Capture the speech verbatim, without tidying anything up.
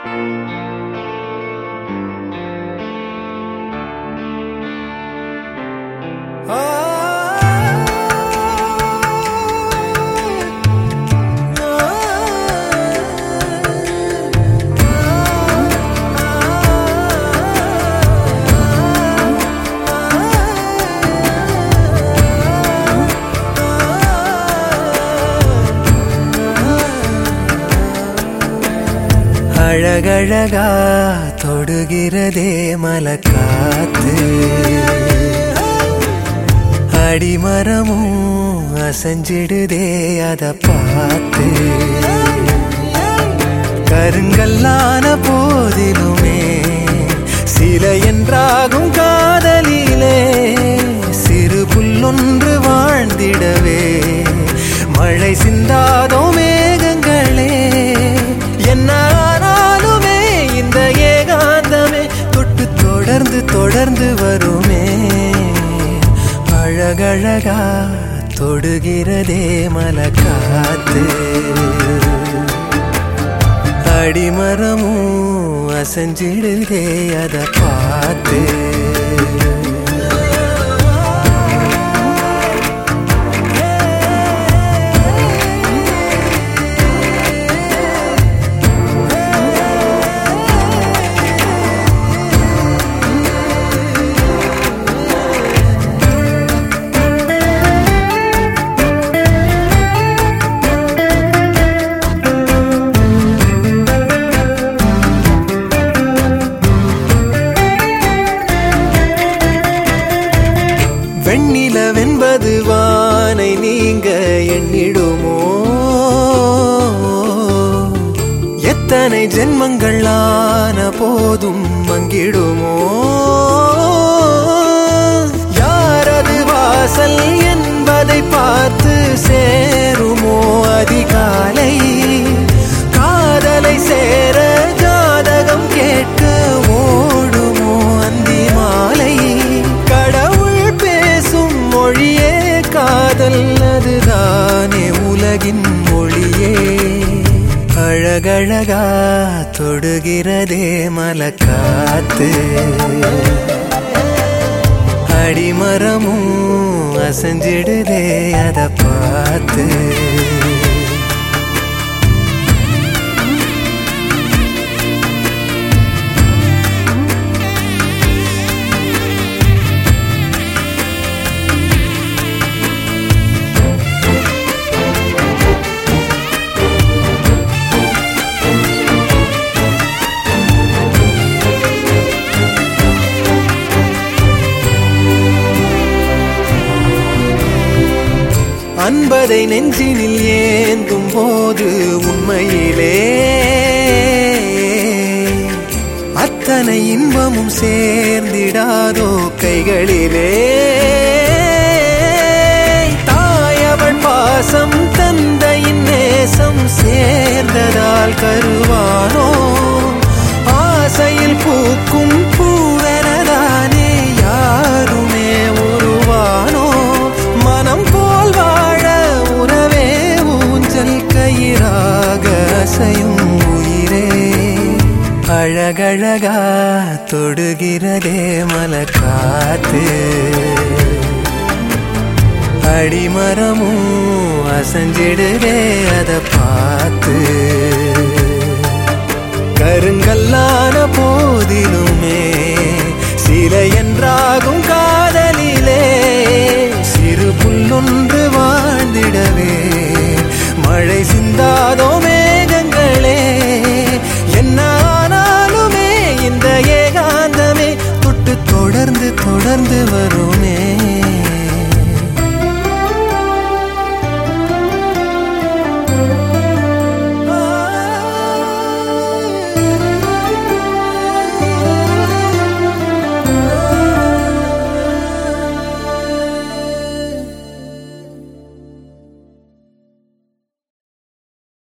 அழகழகா தொடுகிறதே மலக்காத்து, அடிமரமும் அசைஞ்சிடுதே அத பார்த்து. கருங்கல்லான போதிலுமே சில என்றாகும் காதலிலே, சிறு புல்லொன்று வாழ்ந்திடவே மழை சிந்தாதோ மேகங்களே. என்ன ஆனாலுமே இந்த ஏகாந்தமே தொட்டு தொடர்ந்து தொடர்ந்து வருமே. அழகழகா தொடுகிறதே மலக்காத்து, அடிமரமும் அசைஞ்சிடுதே அத பார்த்து. வெண்ணிலவென்பது வானை நீங்க எண்ணிடுமோ, எத்தனை ஜென்மங்கள் ஆன போதும் மங்கிடுமோ. யாரது வாசல் என்பதை பார்த்து சேருமோ அதிகாலை. காதலை சேர ஜாதகம் கேட்க ஓடுமோ அந்தி மாலை. மொழியே காதல் அதுதானே உலகின் மொழியே. அழகழகா தொடுகிறதே மலக்காத்து, அடிமரமும் அசைஞ்சிடுதே அத பார்த்து. அன்பதை நெஞ்சினில் ஏந்தும் போது உண்மையிலே அத்தனை இன்பமும் சேர்ந்திடாதோ கைகளிலே. தாயவள் பாசம் தந்தையின் நேசம் சேர்ந்ததால் கருவானோ. ஆசையில் பூக்கும் பூவெனதானே யாருமே உருவானோ. மனம் போல் வாழ உறவே ஊஞ்சல் கயிறாக அசையும் உயிரே. அழகழகா தொடுகிறதே மலக்காத்து, அடிமரமும் அசைஞ்சிடுதே அத பார்த்து. கருங்கல்லான போதிலுமே சில என்றாகும் காதலிலே, சிறு புல்லொன்று